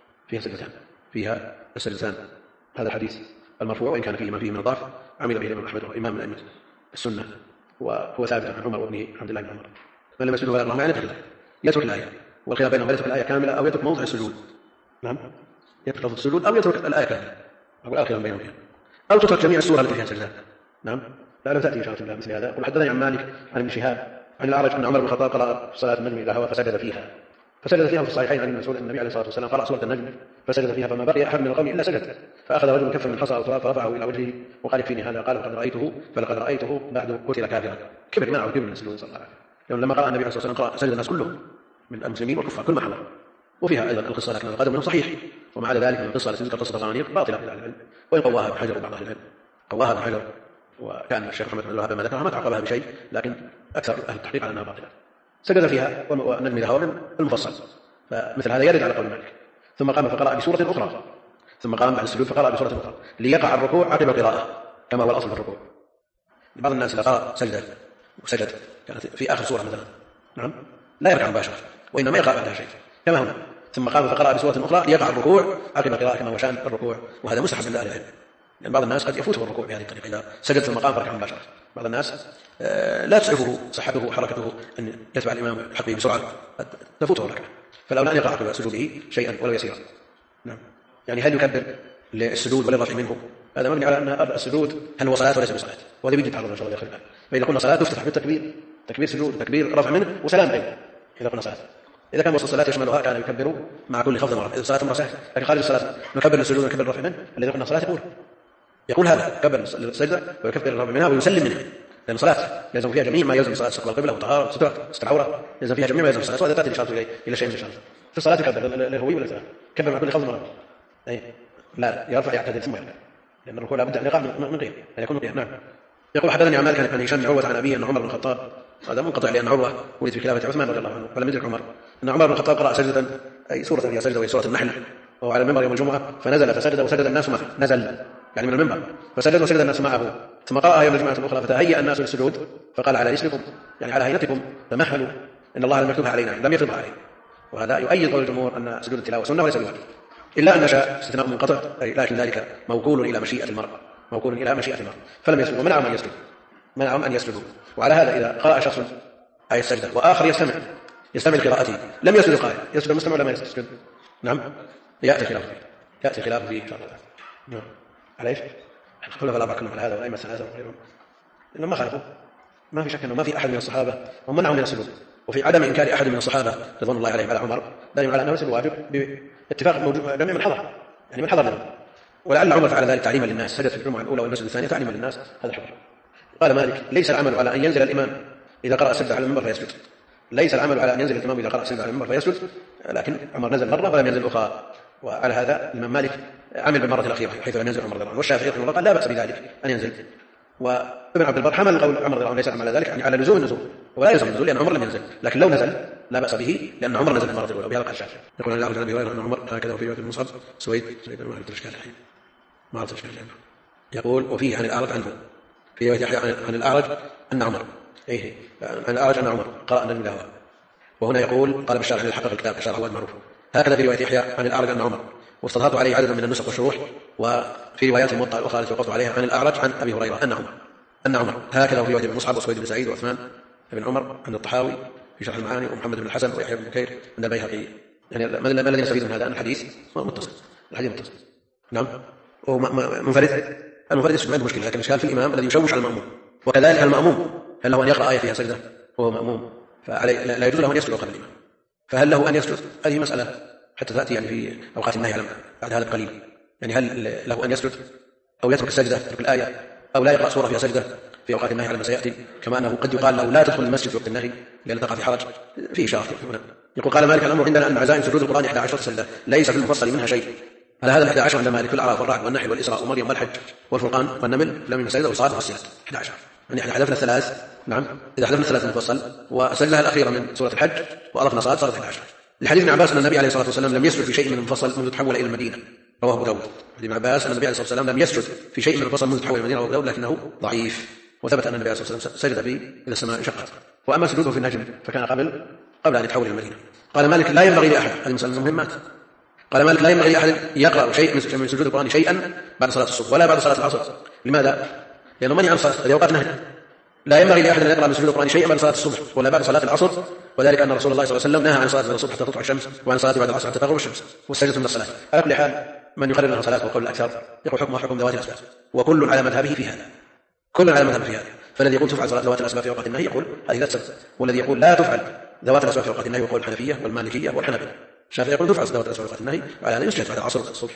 فيها السجدتان. هذا الحديث المرفوع وإن كان فيه ما فيه من الضعف عمل به الإمام أحمد وهو إمام من أئمة السنة، وهو ثابت عن عمر وابنه عبد الله بن عمر. من لم يسجده ولا يقرأه يعني يترك الآية، والخلاف بينهم يترك الآية كاملة أو يترك موضع السجود. نعم يترك لفظ السجود أو يترك الآية كاملة، أقول الخلاف بينهم فيها، أو تترك جميع السورة التي فيها سجدات. نعم لا تأتي إن شاء الله مثل هذا. يقول حدثني عن مالك عن ابن شهاب عن الأعرج أن عمر بن الخطاب قرأ صلاة النجم إذا هوى فسجد فيها في الصحيحين عن ابن مسعود أن النبي عليه الصلاة والسلام قرأ سورة النجم فسجد فيها، فما بقي أحد من القوم إلا سجد، فأخذ رجل كفا من حصى أو تراب فرفعه إلى وجهه وقال يكفيني هذا، قال فلقد رأيته بعد قتل كافرا. كبر منعه كبر من السجود صلى الله عليه وسلم، لأن لما قرأ النبي عليه الصلاة والسلام سجد الناس كلهم من المسلمين والكفار كل ما حضر. وفيها أيضا القصة لكن القدم منه صحيح، ومع ذلك من القصة التي ذكر قصة الغنانيق باطلة إلى العلم، وإن قواها ابن حجر وبعض أهل العلم قواها ابن حجر، وكان الشيخ محمد بن الوهاب ما ذكرها ما تعقبها بشيء، لكن أكثر أهل التحقيق على أنها باطلة. سجد فيها والنجم إذا هوى من المفصل، فمثل هذا يرد على قول مالك. ثم قام فقرأ بسورة أخرى، ثم قام بعد السجود فقرأ بسورة أخرى ليقع الركوع عقب القراءة كما هو الأصل في الركوع. بعض الناس إذا قرأ سجد كانت في آخر سورة مثلا نعم لا يركع مباشرة وإنما يقرأ بعدها شيء كما هنا، ثم قام فقرأ بسورة أخرى ليقع الركوع عقب القراءة كما هو شأن الركوع، وهذا مستحب عند أهل العلم، لأن بعض الناس قد يفوته الركوع بهذه الطريقة إذا سجد ثم قام فركع مباشرة. بعض الناس لا تسعفه صحته وحركته أن يتبع الإمام حقه بسرعة قد تفوته الركعة، فالأولى أن يقع عقب سجوده شيئا ولو يسيرا. نعم يعني هل يكبر للسجود وللرفع منه؟ هذا مبني على أن السجود هل هو صلاة وليس بصلاة، وهذا بيجي تعرض إن شاء الله يا أخي. فإذا قلنا صلاة تفتح بالتكبير، تكبير سجود تكبير رفع منه وسلام أيضا. إذا قلنا صلاة، إذا كان وسط الصلاة يشملها كان يكبر مع كل خفض مرة، إذا صلاة مرة سهلة، لكن خارج الصلاة نكبر للسجود ونكبر الرفع منه. الذي قلنا صلاة يقول هذا كبر السجدة ويكبر الرفع منها ويسلم منها، لأن صلاة يلزم فيها جميع ما يلزم صلاة استقبال القبلة وطهارة وستر العورة، يلزم فيها جميع ما يلزم الصلاة، وهذا تأتي الإشارة إلى شيء من الإشارة. في الصلاة يكبر للهوي ولا لا؟ كبر مع كل خفض مرة، أي لا يرفع يعتدل ثم يرفع، لأن الركوع لا بد أن يقع من غير أن يكون قيام. نعم يقول حدثني عن مالك عن هشام بن عروة عن أبيه أن عمر بن الخطاب، هذا منقطع لأن عروة ولد في خلافة عثمان رضي الله عنه فلم يدرك عمر، أن عمر بن الخطاب قرأ سجدة أي سورة فيها سجدة وهي سورة النحل وهو على المنبر يوم الجمعة فنزل فسجد وسجد الناس معه، نزل يعني من المنبر فسجد وسجد الناس معه، ثم قرأ يوم الجمعة الأخرى فتهيأ الناس للسجود فقال على اسمكم يعني على هيئتكم تمهلوا إن الله لم يكتبها علينا لم يكتبها علينا. وهذا يؤيد قول الجمهور أن سجود التلاوة سنة وليس بواجب إلا أن شاء استثناء منقطع لكن ذلك موكول إلى مشيئة المرء، موكول إلى مشيئة المرء فلم يسجد ومنعهم أن يسجد، منعهم أن يسجدوا. وعلى هذا إذا قرأ شخص آية السجدة وآخر يستمع لقراءته لم يسجد القارئ، يسجد المستمع ولا ما يسجد؟ نعم يأتي خلاف فيه إن شاء الله. نعم على إيش؟ الخلفاء الأربعة كلهم على هذا والأئمة الثلاثة وغيرهم إنهم ما خالفوا، ما في شك أنه ما في أحد من الصحابة ومنعهم من السجود، وفي عدم إنكار أحد من الصحابة رضوان الله عليهم على عمر دليل على أنه ليس بواجب باتفاق جميع من حضر يعني من حضر منهم. ولعل عمر فعل ذلك تعليما للناس، سجد في الجمعة الأولى والمسجد الثانية تعليما للناس هذا حكم. قال مالك ليس العمل على أن ينزل الإمام إذا قرأ السجدة على المنبر فيسجد، ليس العمل على أن ينزل الإمام إذا قرأ السجدة على المنبر فيسجد، لكن عمر نزل مرة ولم ينزل أخرى. وعلى هذا الإمام مالك عمل بالمرة الأخيرة حيث لم ينزل عمر رضي الله عنه، والشافعي رحمه الله قال لا بأس بذلك أن ينزل، وابن عبد البر حمل قول عمر رضي الله عنه ليس على ذلك يعني على لزوم النزول ولا يلزم النزول لأن عمر لم ينزل، لكن لو نزل لا بأس به لأن عمر نزل المرة الأولى وبهذا قال الشافعي. يقول الله عن أبي هريرة أن عمر هكذا وفي رواية المصعب سويد ما عرفت الإشكال الحين ما عرفت الإشكال الحين. يقول وفيه عن الأعرج عنه في رواية يحيى عن الأعرج أن عمر عن الأعرج أن عمر قرأ النجم الهوى، وهنا يقول قال بشار عن الحقق الكتاب بشار هو المعروف هكذا في رواية يحيى عن الأعرج أن عمر، واستظهرت عليه عدد من النسخ والشروح، وفي روايات الموطأ الأخرى التي وقفت عليها عن الأعرج عن أبي هريرة أن عمر هكذا في رواية ابن مصعب وسويد بن سعيد وعثمان بن عمر عن الطحاوي في شرح المعاني ومحمد بن الحسن ويحيى بن بكير عند البيهقي. يعني ما الذي نستفيد من هذا؟ أن الحديث متصل، الحديث متصل نعم ومنفرد، المنفرد يسجد عنده مشكلة، لكن الإشكال في الإمام الذي يشوش على المأموم، وكذلك المأموم هل له أن يقرأ آية فيها سجدة وهو مأموم فعليه لا يجوز له أن يسجد خلف الإمام، فهل له أن يسجد؟ هذه مسألة حتى تأتي يعني في أوقات النهي بعد هذا بقليل، يعني هل له أن يسجد أو يترك السجدة يترك الآية أو لا يقرأ سورة فيها سجدة في أوقات النهي على ما سيأتي، كما أنه قد يقال له لا تدخل المسجد في وقت النهي لأن تقع في حرج فيه إشارة هنا. يقول قال مالك الأمر عندنا أن عزائم سجود القرآن 11 سجدة ليس في المفصل منها شيء، على هذا 11 عند مالك في الأعراف والرعد والنحل والإسراء ومريم والحج والفرقان والنمل لم يسجد والصلاة والصيات 11 يعني احنا حذفنا الثلاث. نعم إذا حذفنا الثلاث المفصل وسجدها الأخيرة من سورة الحج وأضفنا صلاة صارت 11. لحديث ابن عباس أن النبي عليه الصلاة والسلام لم يسجد في شيء من المفصل منذ تحول إلى المدينة رواه أبو داود. حديث ابن عباس أن النبي عليه الصلاة والسلام لم يسجد في شيء من المفصل منذ تحول إلى المدينة رواه أبو داود لكنه ضعيف، وثبت أن النبي عليه الصلاة والسلام سجد فيه إذا السماء انشقت. وأما سجوده في النجم فكان قبل أن يتحول إلى المدينة. قال مالك لا ينبغي لأحد، هذه مسألة مهمات، قال مالك لا ينبغي لأحد يقرأ شيء من سجود القرآن شيئا بعد صلاة الصبح ولا بعد صلاة العصر. لماذا؟ لأنه منع عن صلاة هذه أوقات نهي، لا ينبغي لأحد أن يقرأ من سجود القرآن شيئا بعد صلاة الصبح ولا بعد صلاة العصر، وذلك أن رسول الله صلى الله عليه وسلم نهى عن صلاة الصبح حتى تطلع الشمس وعن صلاة بعد العصر حتى تغرب الشمس والسجدة من الصلاة. على كل حال من يقرر لها صلاة وقول الأكثر يقول حكمها حكم ذوات الأسباب، وكل على مذهبه في هذا، كل على مذهبه في هذا. فالذي يقول تفعل صلاة ذوات الأسباب في أوقات النهي يقول هذه لا تسبب، والذي يقول لا تفعل ذوات الأسباب في أوقات النهي يقول الحنفية والمالكية والحنابلة. الشافعي يقول تفعل ذوات الأسباب في أوقات النهي وعلى هذا يسجد بعد العصر والصبح.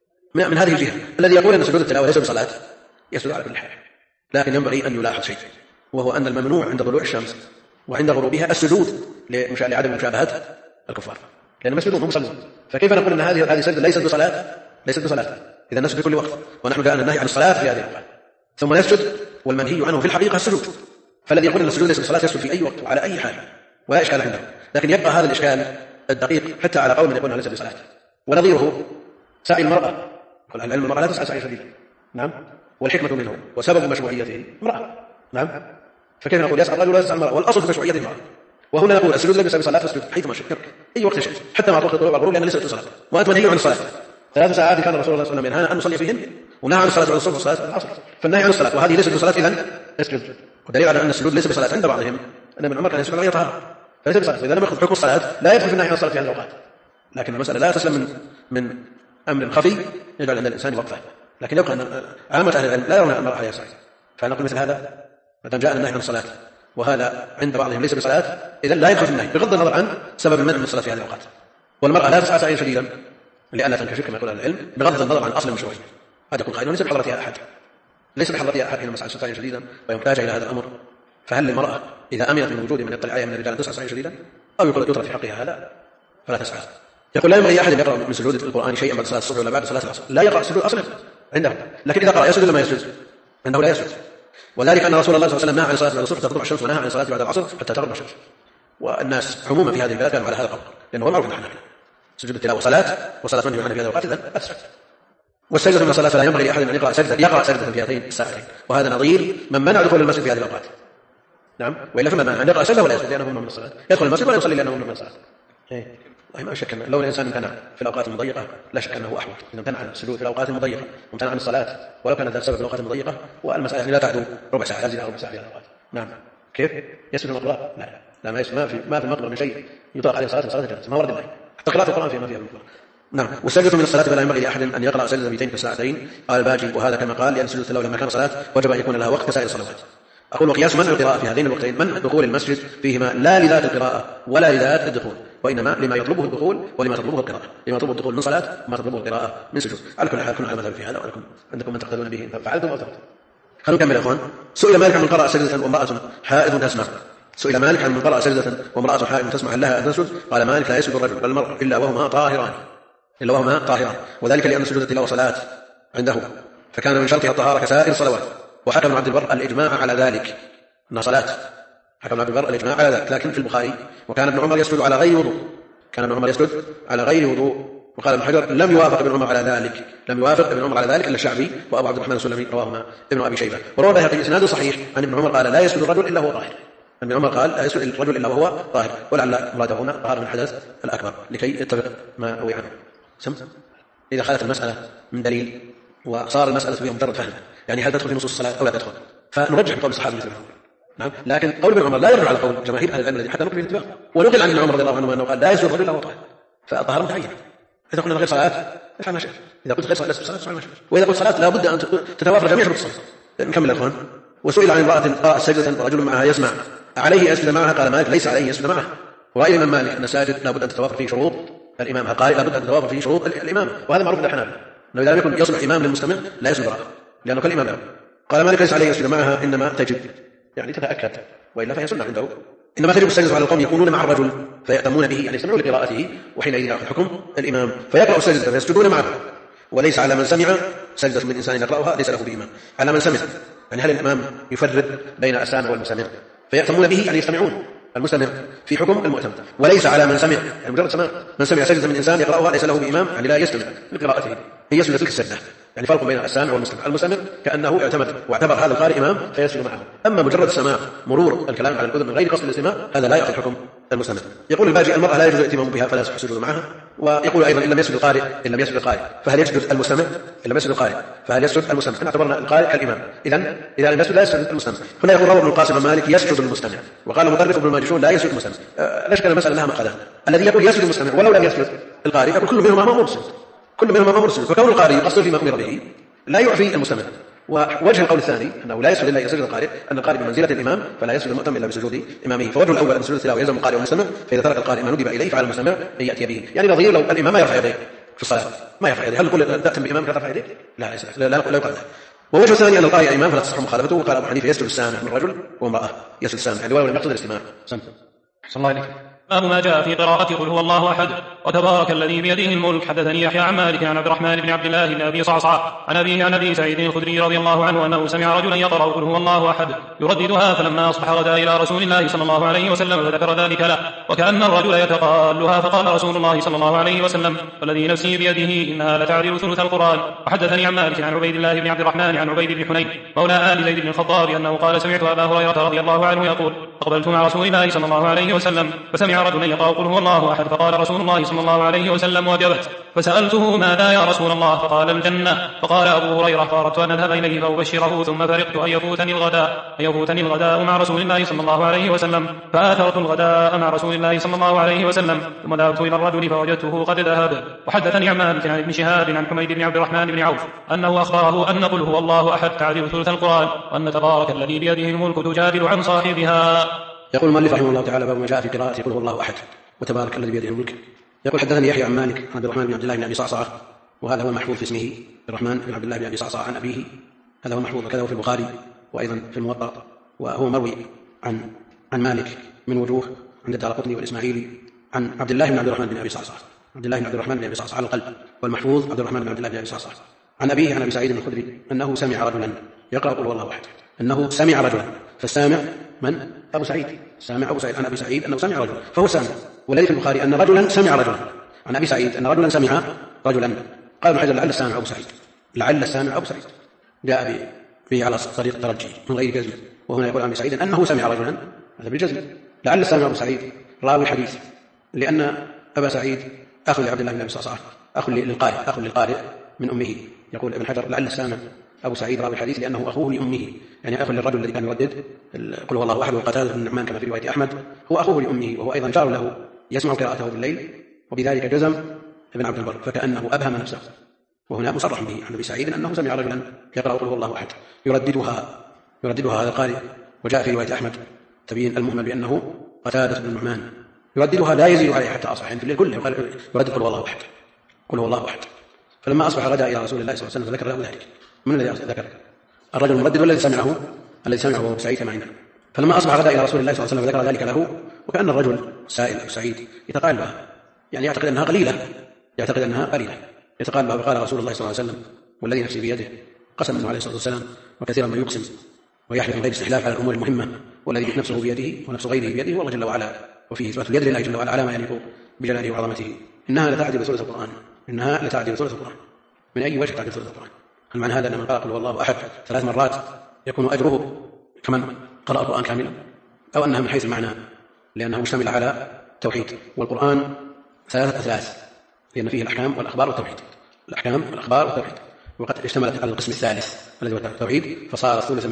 من هذه الجهة الذي يقول أن سجود التلاوة ليس بصلاة يسجد على كل حال، لكن ينبغي أن يلاحظ شيء، وهو أن الممنوع عند طلوع الشمس وعند غروبها السجود لعدم مشابهة الكفار، لأن مسجدون هم مصلون، فكيف نقول أن هذه السجدة ليست بصلاة إذا نسجد في كل وقت ونحن جاءنا النهي عن الصلاة في هذه الأوقات ثم نسجد والمنهي عنه في الحقيقة السجود. فالذي يقول أن السجود ليس بصلاة يسجد في أي وقت وعلى أي حال ولا إشكال عنده، لكن يبقى هذا الإشكال الدقيق حتى على قول من يقول أنه ليس بصلاة. ونظيره سعي المرأة، العلم المرأة لا تسعى سعي شديد نعم، والحكمة منه وسبب مشروعيته امرأة نعم، فكيف نقول يسعى الرجل ولا تسعى المرأة والأصل في مشروعيته المرأة. وهنا نقول السجود ليس بصلاة فاسجد حيثما شئت أي وقت شئت حتى مع وقت الطلوع والغروب لأن ليست بصلاة، وأنت منهي عن الصلاة. 3 ساعات كان الرسول صلى الله عليه وسلم ينهانا أن نصلي فيهن ونهى عن الصلاة بعد الصبح والصلاة بعد العصر، فالنهي عن الصلاة وهذه ليست بصلاة إذن اسجد. ودليل على أن السجود ليس بصلاة عند بعضهم أن ابن عمر كان يسجد على غير طهارة فليس بصلاة، وإذا لم يأخذ حكم الصلاة لا يدخل في النهي عن الصلاة في هذه الأوقات. لكن المسألة لا تسلم من أمر خفي يجعل عند الإنسان وقفه، لكن يبقى أن عامة أهل العلم لا يرون أن المرأة يسعى، فنقول مثل هذا ما جاء النهي عن الصلاة وهذا عند بعضهم ليس بصلاة إذن لا يدخل في النهي بغض النظر عن سبب المنع من الصلاة في هذه الأوقات. والمرأة لا تسعى سعيا شديدا لأنها تنكشف كما يقول أهل العلم بغض النظر عن أصل المشروعية. هذا يقول قائل ليس بحضرتها أحد، ليس بحضرتها أحد حينما تسعى سعيا شديدا ويحتاج إلى هذا الأمر، فهل للمرأة إذا أمنت من وجود من يطلع عليها من الرجال تسعى سعيا شديدا أو يطرد في حقها هذا فلا تسعى. يقول لا ينبغي أحد يقرأ من سجود القرآن شيئا بعد صلاة الصبح ولا بعد صلاة العصر، لا يقرأ السجود أصلا عنده، لكن إذا قرأ يسجد ولا ما يسجد عنده لا يسجد، وذلك أن رسول الله صلى الله عليه وسلم نهى عن الصلاة بعد الصبح حتى تطلع الشمس، ونهى عن الصلاة بعد العصر حتى تغرب الشمس. والناس عموما في هذه البلاد كانوا على هذا القول، لأنه هو معروف عن الحنابلة سجود التلاوة صلاة، وصلاة من يعنى في هذا الوقت إذن أسجد. والسجدة من الصلاة فلا ينبغي لأحد أن يقرأ سجدة في هاتين الساعتين، وهذا نظير من منع دخول المسجد في هذه الأوقات. نعم، وإلا فما معنى أن يقرأ سجدة ولا يسجد لأنه ممنوع من الصلاة، يدخل المسجد ولا يصلي لأنه ممنوع من الصلاة. والله ما شك لو الإنسان امتنع في الأوقات المضيقة لا شك أنه أحوط. إذا امتنع عن السجود في الأوقات المضيقة وامتنع عن الصلاة ولو كان ذلك السبب في الأوقات المضيقة، والمسألة يعني لا تعدو ربع ساعة، لا تزيد ربع ساعة في هذه الأوقات. نعم، كيف يسجد المقراء؟ لا ما في المقرأ من شيء يطلق عليه صلاة الجنازة، ما ورد الله. حتى قراءة القرآن ما فيها المقرأ. نعم، والسجدة من الصلاة فلا ينبغي لأحد أن يقرأ سجدة 200 في الساعتين. قال الباجي وهذا كما قال لأن سجود التلاوة لما كان صلاة وجب أن يكون لها وقت كسائر الصلوات. أقول وقياس منع القراءة في هذين الوقتين منع دخول المسجد فيهما لا لذات القراءة ولا لذات الدخول، وإنما لما يطلبه الدخول ولما تطلبه القراءة، لما يطلبه الدخول من صلاة وما تطلبه القراءة من سجود. على كل حال كنا على مذهب في هذا، ولكم عندكم من تقتدون به فعلتم أو تركتم. خلونا نكمل يا أخوان. سئل مالك عن من قرأ سجدة وامرأة حائض تسمع. سئل مالك عن من قرأ سجدة وامرأة حائض تسمع لها أن تسجد، قال مالك لا يسجد الرجل والمرأة إلا وهما طاهران، وذلك لأن سجود التلاوة صلاة عنده، فكان من شرطها الطهارة كسائر الصلوات. وحكم ابن عبد البر الإجماع على ذلك أنها صلاة، حكم ابن عبد البر الإجماع على ذلك. لكن في البخاري وكان ابن عمر يسجد على غير وضوء، وقال ابن حجر لم يوافق ابن عمر على ذلك إلا الشعبي وأبو عبد الرحمن السلمي رواهما ابن أبي شيبة. وروى البيهقي إسناد صحيح عن ابن عمر قال لا يسجد الرجل إلا هو طاهر. ابن عمر قال لا يسجد الرجل إلا وهو طاهر، ولعل مراده هنا طهارة من الحدث الأكبر لكي يتفق ما روي عنه. إذا خالت المسألة من دليل وصار المسألة فيها مجرد فهم، يعني هل تدخل في نصوص الصلاة أو لا تدخل، فنرجح بقول الصحابة مثل عمر. نعم، لكن قول ابن عمر لا يرجع على قول جماهير أهل العلم الذي حتى نقل في الاتفاق. ونقل عن ابن عمر رضي الله عنه أنه قال لا يسجد الرجل إلا وهو طاهر، فالطهارة متعينة. إذا قلنا غير صلاة افعل ما شئت، إذا قلت غير صلاة افعل ما شئت، وإذا قلت صلاة لا بد أن تتوافر جميع شروط الصلاة. نكمل يا أخوان. وسئل عن امرأة قرأت سجدة ورجل معها يسمع عليه أسجد معها، قال مالك ليس عليه يسجد معها. ورأي الإمام مالك أن الساجد لا بد أن تتوافر فيه شروط الإمام، القارئ لا بد أن تتوافر فيه شروط الإمام، وهذا معروف عند الحنابلة أنه إذا لم يكن يصلح إمام للمستمع لا يسجد معه لأنه كالإمام له. قال مالك ليس عليه يسجد معها، إنما تجب يعني تتأكد، وإلا فهي سنة عنده. إنما تجب السجدة على القوم يكونون مع الرجل فيأتمون به، يعني يستمعون لقراءته، وحينئذ يأخذ حكم الإمام فيقرأ السجدة فيسجدون معه. وليس على من سمع سجدة من إنسان يقرأها ليس له بإمام، على من سمع. يعني هل الإمام يفرق بين السامع والمستمع فيأتمون به، يعني يستمعون المستمع في حكم المؤتمر. وليس على من سمع، يعني مجرد سماع، من سمع سجدة من إنسان يقرأها ليس له بإمام، يعني لا يستمع لقراءته، هي يسجد تلك السجدة. يعني فرق بين السامع والمستمع. المستمع كأنه اعتمد واعتبر هذا القارئ إمام فيسجد معه، أما مجرد السماع مرور الكلام على الأذن من غير قصد الاستماع هذا لا يأخذ حكم المستمع. يقول الباجي المرأة لا يجوز الائتمام بها فلا يصح السجود معها. ويقول أيضا إن لم يسجد القارئ فهل يسجد المستمع؟ إن لم يسجد القارئ فهل يسجد المستمع؟ إن اعتبرنا القارئ كالإمام، إذا لم يسجد لا يسجد المستمع. هنا يقول روى ابن القاسم بن مالك يسجد المستمع، وقال مطرف بن الماجشون لا يسجد المستمع. لا شك أن المسألة لها مقالان. الذي يقول يسجد المستمع ولو لم يسجد القارئ يقول كل منهما مرسل، فكون القارئ يقصر فيما أمر به لا يعفي المستمع. ووجه القول الثاني أنه لا يسجد إلا يسجد القارئ، أن القارئ بمنزلة الإمام فلا يسجد المؤتم إلا بسجود إمامه. فوجه الأول أن سجود التلاوة يلزم القارئ والمستمع، فإذا ترك القارئ ما ندب إليه فعلى المستمع أن يأتي به. يعني نظير لو الإمام ما يرفع يديه في الصلاة، ما يرفع يديه، هل نقول تأتم بإمامك لا ترفع يديه؟ لا يقال ذلك. ووجه الثاني أن القارئ إمام فلا تصح مخالفته، وقال أبو حنيفة يسجد السامع من رجل وامرأة، يسجد السامع يعني ولو لم يقصد الاستماع. أحسن الله إليك. باب ما جاء في قراءة قل هو الله أحد. وتبارك الذي بيده الملك. حدثني يحيى عن مالك عن عبد الرحمن بن عبد الله بن أبي صعصع عن أبيه عن أبي سعيد الخدري رضي الله عنه أنه سمع رجلا يقرأ قل هو الله أحد يرددها، فلما أصبح غدا إلى رسول الله صلى الله عليه وسلم فذكر ذلك له، وكأن الرجل يتقالها، فقال رسول الله صلى الله عليه وسلم والذي نفسي بيده إنها لتعدل ثلث القرآن. وحدثني عن مالك عن عبيد الله بن عبد الرحمن عن عبيد بن حنين مولى آل زيد بن الخطاب أنه قال سمعت أبا هريرة رضي الله عنه يقول أقبلت مع رسول الله صلى الله عليه وسلم فسمع رجلا يقرأ قل هو الله أحد، فقال رسول الله صلى الله عليه وسلم وجبت. فسألته ماذا يا رسول الله؟ فقال الجنة. فقال أبو هريرة فأردت أن أذهب إليه فأبشره، ثم فرقت أن يفوتني الغداء مع رسول الله صلى الله عليه وسلم، فآثرت الغداء مع رسول الله صلى الله عليه وسلم، ثم ذهبت إلى الرجل فوجدته قد ذهب. وحدثني عن مالك عن ابن شهاب عن حميد بن عبد الرحمن بن عوف أنه أخبره أن قل هو الله أحد تعدل ثلث القرآن، وأن تبارك الذي بيده الملك تجادل عن صاحبها. يقول المؤلف رحمه الله تعالى باب ما جاء في قراءة قل هو الله أحد وتبارك الذي بيده الملك. يقول حدثني يحيى عن مالك عن عبد الرحمن بن عبد الله بن أبي صعصع، وهذا هو المحفوظ في اسمه الرحمن بن عبد الله بن أبي صعصع عن أبيه، هذا هو المحفوظ، وكذا في البخاري وأيضا في الموطأ، وهو مروي عن مالك من وجوه عند الدارقطني والإسماعيلي عن عبد الله بن عبد الرحمن بن أبي صعصع، عبد الله بن عبد الرحمن بن أبي صعصع على القلب، والمحفوظ عبد الرحمن بن عبد الله بن أبي صعصع عن أبيه عن أبي سعيد الخدري أنه سمع رجلا يقرأ قل هو الله أحد. أنه سمع رجلا، فالسامع من؟ أبو سعيد، سامع أبو سعيد عن أبي سعيد أنه سمع رجلا فهو سامع. والذي في البخاري أن رجلا سمع رجلا عن أبي سعيد أن رجلا سمع رجلا. قال ابن حجر لعل السامع أبو سعيد، لعل السامع أبو سعيد، جاء به على طريق الترجي من غير جزم، وهنا يقول عن أبي سعيد أنه سمع رجلا، هذا بالجزم. لعل السامع أبو سعيد راوي الحديث، لأن أبا سعيد أخ لعبد الله بن أبي صعصعة، أخ للقارئ من أمه. يقول ابن حجر لعل السامع أبو سعيد راوي الحديث لأنه أخوه لأمه، يعني أخ للرجل الذي كان يردد قل هو الله أحد وقتادة بن النعمان كما في رواية أحمد، هو أخوه لأمه، وهو أيضا جار له يسمع قراءته بالليل، وبذلك جزم ابن عبد البر فكأنه أبهم نفسه. وهنا مصرح به عن أبي سعيد أنه سمع رجلا يقرأ قل هو الله أحد يرددها هذا القارئ. وجاء في رواية أحمد تبين المهمل بأنه قتادة بن النعمان يرددها لا يزيد عليه حتى أصبح، يعني في الليل كله يردد قل هو الله أحد قل هو الله أحد. فلما أصبح غدا إلى رسول الله صلى الله عليه وسلم فذكر له ذلك. من الذي ذكر؟ الرجل المردد والذي سمعه أبو سعيد كما عندنا. فلما أصبح غدا إلى رسول الله صلى الله عليه وسلم فذكر ذلك له، وكأن الرجل سائل أبو سعيد يتقال بها، يعني يعتقد أنها قليلة، يتقال بها. فقال رسول الله صلى الله عليه وسلم والذي نفسي بيده، قسم منه عليه الصلاة والسلام، وكثيرا ما يقسم ويحلف من غير استحلاف على الأمور المهمة، والذي نفسه بيده ونفس غيره بيده والله جل وعلا، وفيه إثبات اليد لله جل وعلا على ما يليق بجلاله وعظمته. إنها لتعدل ثلث القرآن. من أي وجه تعدل ثلث القرآن؟ هل معنى هذا أن من قرأ قل هو الله أحد 3 مرات يكون أجره كمن قرأ القرآن كاملا، أو أنها من حيث المعنى لأنها مشتملة على توحيد؟ والقرآن 3 أثلاث، لأن فيه الأحكام والأخبار والتوحيد، وقد اشتملت على القسم الثالث الذي هو التوحيد، فصار ثلثا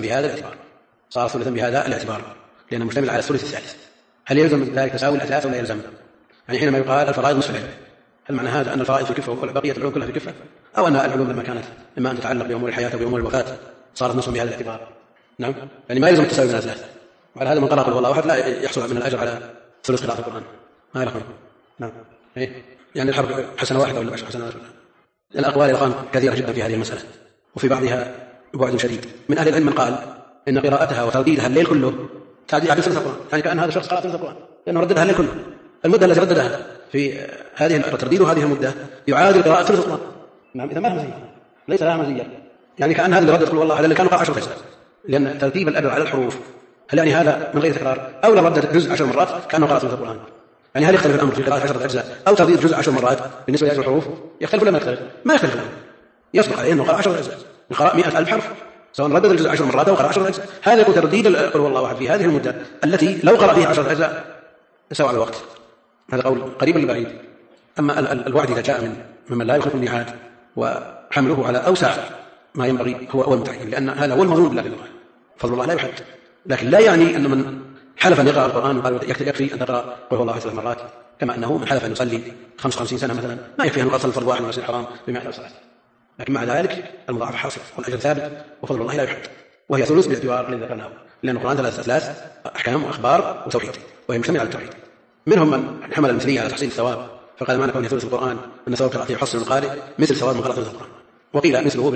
بهذا الاعتبار، لأنه مشتمل على الثلث الثالث. هل يلزم من ذلك تساوي الأثلاث ولا يلزم؟ يعني حينما يقال الفرائض نصف العلم، هل معنى هذا أن الفرائض في كفة وبقية العلوم كلها في كفة، أو أن العلوم لما كانت إما أن تتعلق بأمور الحياة وبأمور الوفاة صارت نصف بهذا الاعتبار؟ نعم، يعني ما يلزم التساوي من الأثلاث. وعلى هذا من قرأ قل هو الله أحد لا يحصل من الأجر على ثلث قراءة القرآن. ما يلقون. نعم، يعني الحرب حسنة واحدة ولا 10 حسنات؟ الأقوال الآن كثيرة جدا في هذه المسألة، وفي بعضها بعد شديد. من أهل العلم من قال إن قراءتها وترديدها الليل كله تعدل ثلث القرآن، يعني كأن هذا الشخص قرأ ثلث القرآن لأنه رددها الليل كله. المدة التي رددها في هذه ترديد هذه المدة يعادل قراءة ثلث القرآن. نعم، إذا ما لها مزية، ليس لها مزية، يعني كأن هذا اللي ردد قل والله هذا اللي كان قرأ 10 أجزاء، لأن ترتيب الأجر على الحروف. هل يعني هذا من غير تكرار؟ أو لو ردد جزء 10 مرات كأنه قرأ ثلث القرآن؟ يعني هل يختلف الأمر في قراءة 10 أجزاء أو ترديد جزء 10 مرات بالنسبة لأجر الحروف؟ يختلف ولا ما يختلف؟ ما يختلف الأمر. يصدق عليه أنه قرأ 10 أجزاء، قرأ 100,000 حرف، سواء ردد الجزء 10 مرات أو قرأ 10 أجزاء. هذا يكون ترديد قل والله أحد في هذه المدة التي لو قرأ فيها 10 أجزاء سواء الوقت. هذا قول قريب من بعيد. أما الوعد إذا جاء ممن لا يخلف الميعاد وحمله على أوسع ما ينبغي هو المتعين، لأن هذا هو المظنون بالله، فضل الله لا يحد. لكن لا يعني أن من حلف أن يقرأ القرآن وقال يكفي أن تقرأ قل هو الله 3 مرات، كما أنه من حلف أن يصلي 55 سنة مثلا ما يكفي أن يصلي فرض واحد من المسجد الحرام ب100 صلاة، لكن مع ذلك المضاعف حاصل والأجر ثابت وفضل الله لا يحد. وهي ثلث بالاعتبار الذي ذكرناه، لأن القرآن 3 أثلاث: أحكام وأخبار وتوحيد، وهي مشتملة على التوحيد. منهم من حمل المثلية على تحصيل الثواب فقال معنى كونه ثلث القرآن أن ثواب قراءته يحصل القارئ مثل ثواب من قرأ ثلث القرآن، وقيل مثله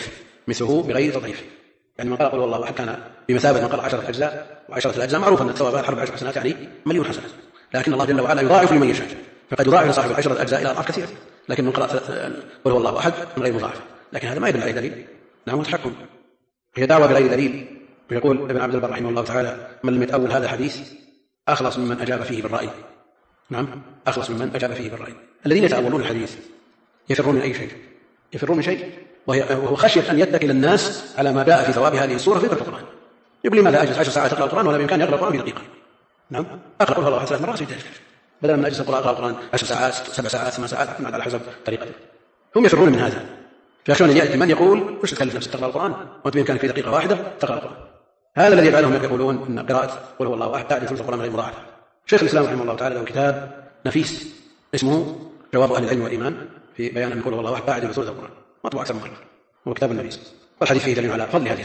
بغير تضعيف، يعني من قرأ قل والله أحد كان بمثابة من قرأ 10 أجزاء، و10 الأجزاء معروف أن الثواب الحرب 10 حسنات يعني 1,000,000 حسنة، لكن الله جل وعلا يضاعف لمن يشاء، فقد يضاعف لصاحب 10 أجزاء إلى أضعاف كثيرة، لكن من قرأ قل هو الله أحد من غير مضاعف. لكن هذا ما يدل عليه دليل، نعم متحكم، هي دعوة بغير دليل. ويقول ابن عبد البر رحمه الله تعالى: من لم يتأول هذا الحديث أخلص ممن أجاب فيه بالرأي. نعم، أخلص ممن أجاب فيه بالرأي. الذين يتأولون الحديث يفرون من أي شيء؟ يفرون من شيء وهو خشية أن يتكل الناس على ما جاء في ثواب هذه السورة في القرآن. يقول لماذا أجلس 10 ساعات أقرأ القرآن ولا بإمكاني أقرأ القرآن في دقيقة؟ نعم، أقرأ قل هو الله 3 مرات في دقيقة، بدل من أجلس أقرأ القرآن 10 ساعات 7 ساعات 8 ساعات على حسب طريقته. هم يفرون من هذا، فيخشون أن يأتي من يقول وش تكلف نفسك تقرأ القرآن وأنت بإمكانك في دقيقة واحدة تقرأ القرآن. هذا الذي يجعلهم يقولون إن قراءة قل هو الله أحد تعدل ثلث القرآن غير مضاعفة. شيخ الإسلام رحمه الله تعالى له كتاب نفيس اسمه جواب أهل العلم والإيمان في بيان أن قل هو الله أحد تعدل ثلث القرآن، مطبوع أكثر من مرة، هو كتاب النفيس. والحديث فيه دليل على فضل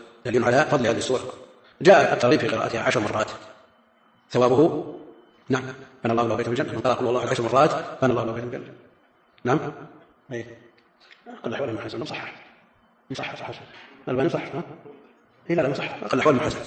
هذه السورة، جاء الترغيب في قراءتها 10 مرات ثوابه، نعم، بنى الله له بيتا في الجنة، من قرأ قل هو الله 10 مرات بنى الله له بيتا في الجنة. نعم، أقل أحوال المحاسن صح الباني صح، لا صح، أقل أحوال المحاسن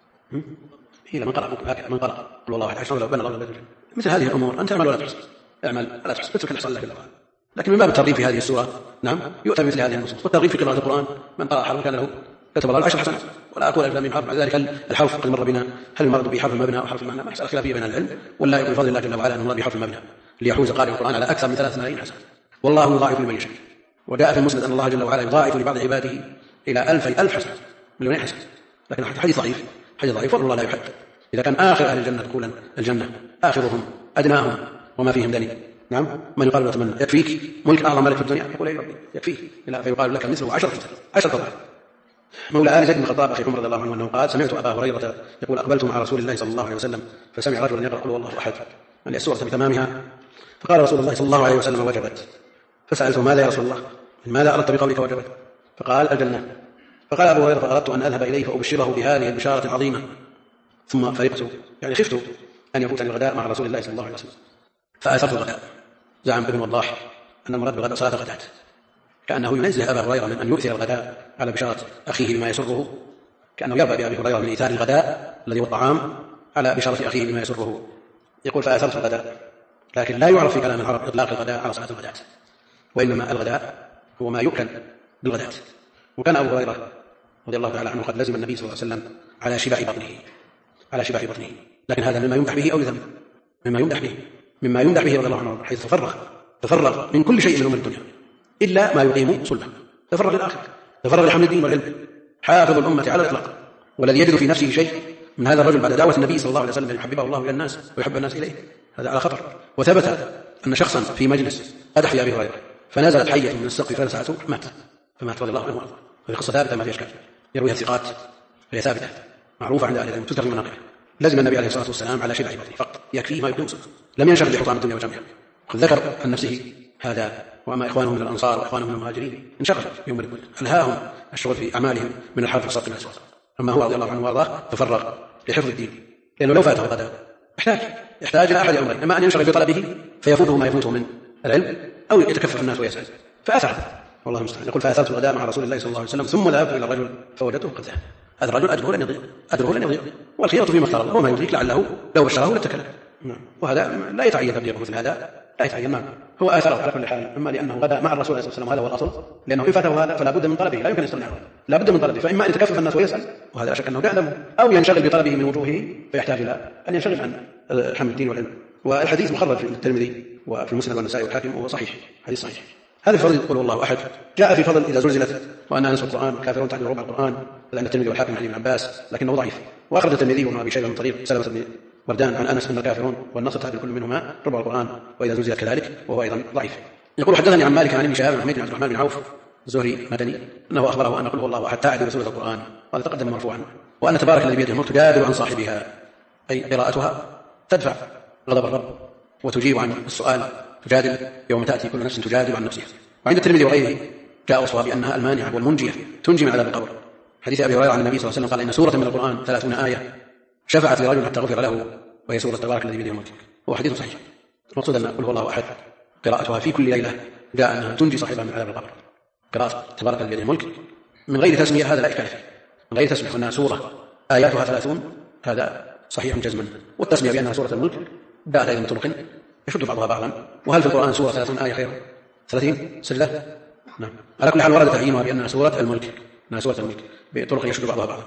إلى من قرأ قل الله 10 مرات بنى الله له بيتا في الجنة. مثل هذه الأمور أنت اعمل ولا تحصل، اعمل ولا تحصل، اترك الحصل لك الله. لكن من باب الترغيب في هذه السورة، نعم، يؤتى مثل هذه النصوص. والترغيب في قراءة القرآن من قرأ حرفا كان له كتب الله 10 حسنات. ولا أقول ألف لام ميم حرف. مع ذلك الحرف قد مر بنا، هل المراد به حرف المبنى أو حرف المعنى؟ مسألة خلافية بين العلم، ولا يكون بفضل الله جل وعلا أن المراد به حرف المبنى ليحوز قارئ القرآن على أكثر من 3 ملايين حسنة، والله يضاعف لمن يشاء. وجاء في المسند أن الله جل وعلا يضاعف لبعض عباده إلى 2000 حسنة، مليونين حسنة، لكن حديث ضعيف، حديث ضعيف، والله لا يحد. إذا كان آخر أهل الجنة دخولا الجنة آخرهم أدناهم وما فيهم دليل، نعم، من يقال له تمنى يكفيك ملك أعظم ملك في الدنيا، يقول أي ربي يكفيك، لا، فيقال لك مثله 10 أضعاف. مولى آل زيد بن الخطاب أخي عمر رضي الله عنه أنه قال: سمعت أبا هريرة يقول: أقبلت مع رسول الله صلى الله عليه وسلم فسمع رجلا يقرأ قل هو الله أحد، يعني السورة بتمامها، فقال رسول الله صلى الله عليه وسلم: وجبت. فسألته: ماذا يا رسول الله؟ ماذا أردت بقولك وجبت؟ فقال: الجنة. فقال أبو هريرة: فأردت أن أذهب إليه فأبشره بهذه البشارة العظيمة، ثم فرقت، يعني خفت أن يفوتني الغداء مع رسول الله صلى الله عليه وسلم فآثرت الغداء. زعم ابن وضاح أن المراد بالغداء صلاة الغداة، كأنه ينزه أبا هريرة من أن يؤثر الغداء على بشارة أخيه بما يسره، كأنه يرضى بأبي هريرة من إيثار الغداء الذي هو الطعام على بشارة أخيه بما يسره. يقول: فآثرت الغداء، لكن لا يعرف في كلام العرب إطلاق الغداء على صلاة الغداة، وإنما الغداء هو ما يؤكل بالغداة. وكان أبو هريرة رضي الله تعالى عنه قد لزم النبي صلى الله عليه وسلم على شبع بطنه، لكن هذا مما يمدح به أو يذم؟ مما يمدح به رضي الله عنه، حيث تفرغ من كل شيء من أمور الدنيا إلا ما يقيم صلبه، تفرغ للآخر، تفرغ لحمل الدين والعلم، حافظ الأمة على الإطلاق. والذي يجد في نفسه شيء من هذا الرجل بعد دعوة النبي صلى الله عليه وسلم أن يحببه الله إلى الناس ويحب الناس إليه، هذا على خطر. وثبت أن شخصا في مجلس قدح في أبي هريرة فنزلت حية من السقف فلسعته فمات رضي الله عنه وارضاه. هذه قصة ثابتة ما فيها إشكال، يرويها الثقات، هي ثابتة معروفة عند أهل العلم، تذكر في مناقبها. لزم النبي عليه الصلاة والسلام على شبع بطنه فقط، يكفيه ما يقيم صلبه، لم ينشغل بحطام الدنيا وجمعها. قد ذكر عن نفسه هذا: وأما إخوانهم من الأنصار وإخوانهم من المهاجرين انشغل يوم الكل، ألهاهم الشغل في أعمالهم من الحرب في الصدق والأسواق. أما هو رضي الله عنه وارضاه تفرغ لحفظ الدين، لأنه لو فاته غدا يحتاج إلى أحد أمرين: إما أن ينشغل بطلبه فيفوته ما يفوته من العلم، أو يتكفف الناس ويسأل، فأثر والله المستعان. يقول: فأثرت الغداء مع رسول الله صلى الله عليه وسلم ثم ذهبت إلى الرجل فوجدته قد ذهب. هذا الرجل أجره لن يضيع، والخيرة فيما اختار الله، وما يدريك لعله لو بشره لاتكل. وهذا لا يتعين تبليغه مثل هذا، لا يتعين، ما هو آثره على كل حال، إما لأنه غدا مع الرسول صلى الله عليه وسلم، هذا هو الأصل، لأنه إن فاته هذا فلا بد من طلبه، لا يمكن يستغني عنه، لا بد من طلبه، فإما أن يتكفف الناس ويسأل، وهذا لا شك أنه يعلم، أو ينشغل بطلبه من وجوهه فيحتاج إلى أن ينشغل عن حمل الدين والعلم. والحديث مخرج في الترمذي وفي المسند والنسائي والحاكم، وهو صحيح، حديث صحيح. هذا في فضل قل الله أحد. جاء في فضل إذا زلزلت وأن أنس القرآن كافرون تعدل ربع القرآن، لأن الترمذي والحاكم عن ابن عباس، لكنه ضعيف. وأخرج الترمذي وابن أبي شيبة من طريق سلمة بن وردان عن أنس أن الكافرون والنصر تعدل كل منهما ربع القرآن، وإذا زلزلت كذلك، وهو أيضا ضعيف. يقول: حدثني عن مالك عن ابن شهاب عن حميد بن عبد الرحمن بن عوف الزهري مدني أنه أخبره أن قل هو الله أحد تعدل سورة القرآن، هذا تقدم مرفوعا، وأن تبارك الذي بيده الملك تجادل عن صاحبها، أي قراءتها تدفع غضب الرب وتجيب عن السؤال، تجادل يوم تأتي كل نفس تجادل عن نفسها. وعند الترمذي وغيره جاء وصفها بأنها المانعة والمنجية، تنجي من عذاب القبر. حديث أبي هريرة عن النبي صلى الله عليه وسلم قال: إن سورة من القرآن 30 آية شفعت لرجل حتى غفر له، وهي سورة تبارك الذي بيده الملك. هو حديث صحيح. المقصود أن قل هو الله أحد قراءتها في كل ليلة جاء أنها تنجي صاحبها من عذاب القبر. قراءة تبارك الذي بيده الملك من غير تسمية هذا لا إشكال فيه، من غير تسمية أنها سورة آياتها 30 هذا صحيح جزما. والتسمية بأنها سورة الملك جاءت أيضا من طرق يشد بعضها بعضا. وهل في القرآن سورة 30 آية خير 30 سجلة؟ نعم. على كل حال ورد تعيينها بأنها سورة الملك، أنها سورة الملك بطرق يشد بعضها بعضا.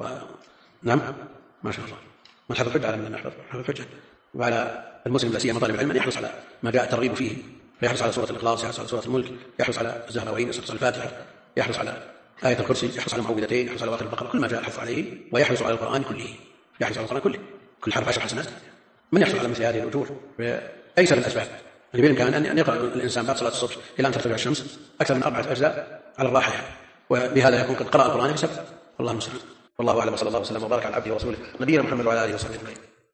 نعم، ما شاء الله. ما نحفظ الحجة على من نحفظ الحجة. وعلى المسلم لا سيما طالب العلم أن يحرص على ما جاء الترغيب فيه، فيحرص على سورة الإخلاص، يحرص على سورة الملك، يحرص على الزهراوين، يحرص على الفاتحة، يحرص على آية الكرسي، يحرص على المعوذتين، يحرص على آخر البقرة، كل ما جاء الحرص عليه، ويحرص على القرآن كله، يحرص على القرآن كله، كل حرف 10 حسنات. من يحصل على مثل هذه الأجور بأيسر الأسباب؟ اللي بإمكان أن يقرأ الإنسان بعد صلاة الصبح إلى أن ترتفع الشمس أكثر من 4 أجزاء على الراحة، وبهذا يكون قد قرأ القرآن بسبب. والله المستعان. والله أعلم، صلى الله وسلم وبارك على عبده ورسوله نبينا محمد وعلى آله وصحبه أجمعين.